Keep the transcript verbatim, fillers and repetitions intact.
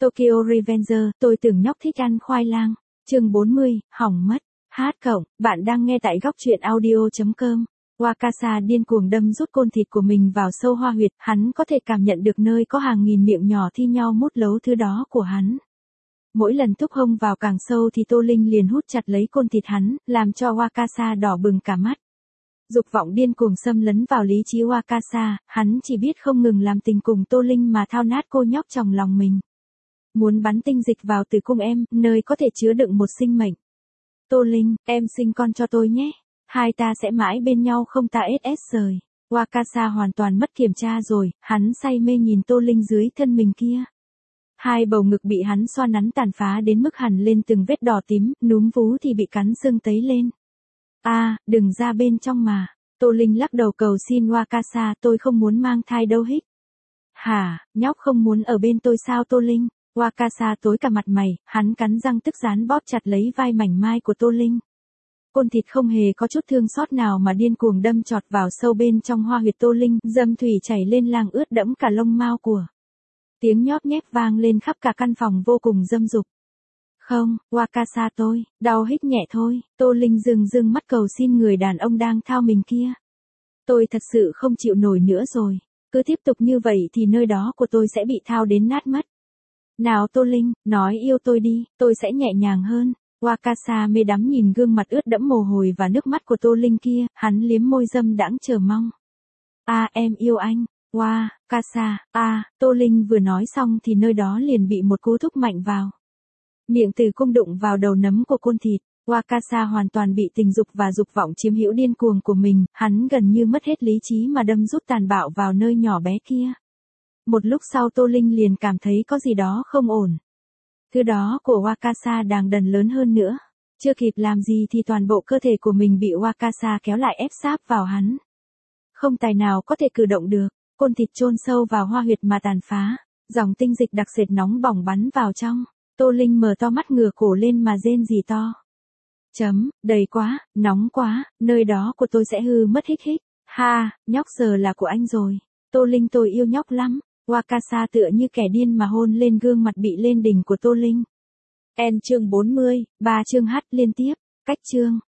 Tokyo Revenger, tôi tưởng nhóc thích ăn khoai lang. Chương bốn mươi, hỏng mất. Hát cộng, bạn đang nghe tại góc truyện audio chấm com. Wakasa điên cuồng đâm rút côn thịt của mình vào sâu hoa huyệt, hắn có thể cảm nhận được nơi có hàng nghìn miệng nhỏ thi nhau mút lấu thứ đó của hắn. Mỗi lần thúc hông vào càng sâu thì Tô Linh liền hút chặt lấy côn thịt hắn, làm cho Wakasa đỏ bừng cả mắt. Dục vọng điên cuồng xâm lấn vào lý trí Wakasa, hắn chỉ biết không ngừng làm tình cùng Tô Linh mà thao nát cô nhóc trong lòng mình. Muốn bắn tinh dịch vào tử cung em, nơi có thể chứa đựng một sinh mệnh. Tô Linh, em sinh con cho tôi nhé. Hai ta sẽ mãi bên nhau không ta ét ét rời. Wakasa hoàn toàn mất kiểm tra rồi, hắn say mê nhìn Tô Linh dưới thân mình kia. Hai bầu ngực bị hắn xoa nắn tàn phá đến mức hằn lên từng vết đỏ tím, núm vú thì bị cắn sưng tấy lên. A, à, đừng ra bên trong mà. Tô Linh lắc đầu cầu xin Wakasa, tôi không muốn mang thai đâu hích. Hả, nhóc không muốn ở bên tôi sao Tô Linh? Wakasa tối cả mặt mày, hắn cắn răng tức gián bóp chặt lấy vai mảnh mai của Tô Linh. Côn thịt không hề có chút thương xót nào mà điên cuồng đâm chọt vào sâu bên trong hoa huyệt Tô Linh, dâm thủy chảy lên làng ướt đẫm cả lông mao của. Tiếng nhóp nhép vang lên khắp cả căn phòng vô cùng dâm dục. Không, Wakasa tôi, đau hít nhẹ thôi, Tô Linh dừng dừng mắt cầu xin người đàn ông đang thao mình kia. Tôi thật sự không chịu nổi nữa rồi, cứ tiếp tục như vậy thì nơi đó của tôi sẽ bị thao đến nát mất. Nào Tô Linh, nói yêu tôi đi, tôi sẽ nhẹ nhàng hơn. Wakasa mê đắm nhìn gương mặt ướt đẫm mồ hôi và nước mắt của Tô Linh kia, hắn liếm môi dâm đãng chờ mong. A em yêu anh, Wakasa, a, Tô Linh vừa nói xong thì nơi đó liền bị một cú thúc mạnh vào. Miệng tử cung đụng vào đầu nấm của côn thịt, Wakasa hoàn toàn bị tình dục và dục vọng chiếm hữu điên cuồng của mình, hắn gần như mất hết lý trí mà đâm rút tàn bạo vào nơi nhỏ bé kia. Một lúc sau Tô Linh liền cảm thấy có gì đó không ổn. Thứ đó của Wakasa đang đần lớn hơn nữa. Chưa kịp làm gì thì toàn bộ cơ thể của mình bị Wakasa kéo lại ép sát vào hắn. Không tài nào có thể cử động được, côn thịt chôn sâu vào hoa huyệt mà tàn phá, dòng tinh dịch đặc sệt nóng bỏng bắn vào trong. Tô Linh mở to mắt ngửa cổ lên mà rên rỉ to. Chấm, đầy quá, nóng quá, nơi đó của tôi sẽ hư mất hích hích. Ha, nhóc giờ là của anh rồi. Tô Linh tôi yêu nhóc lắm. Wakasa tựa như kẻ điên mà hôn lên gương mặt bị lên đỉnh của Tô Linh. N chương bốn mươi, ba chương hát liên tiếp, cách chương.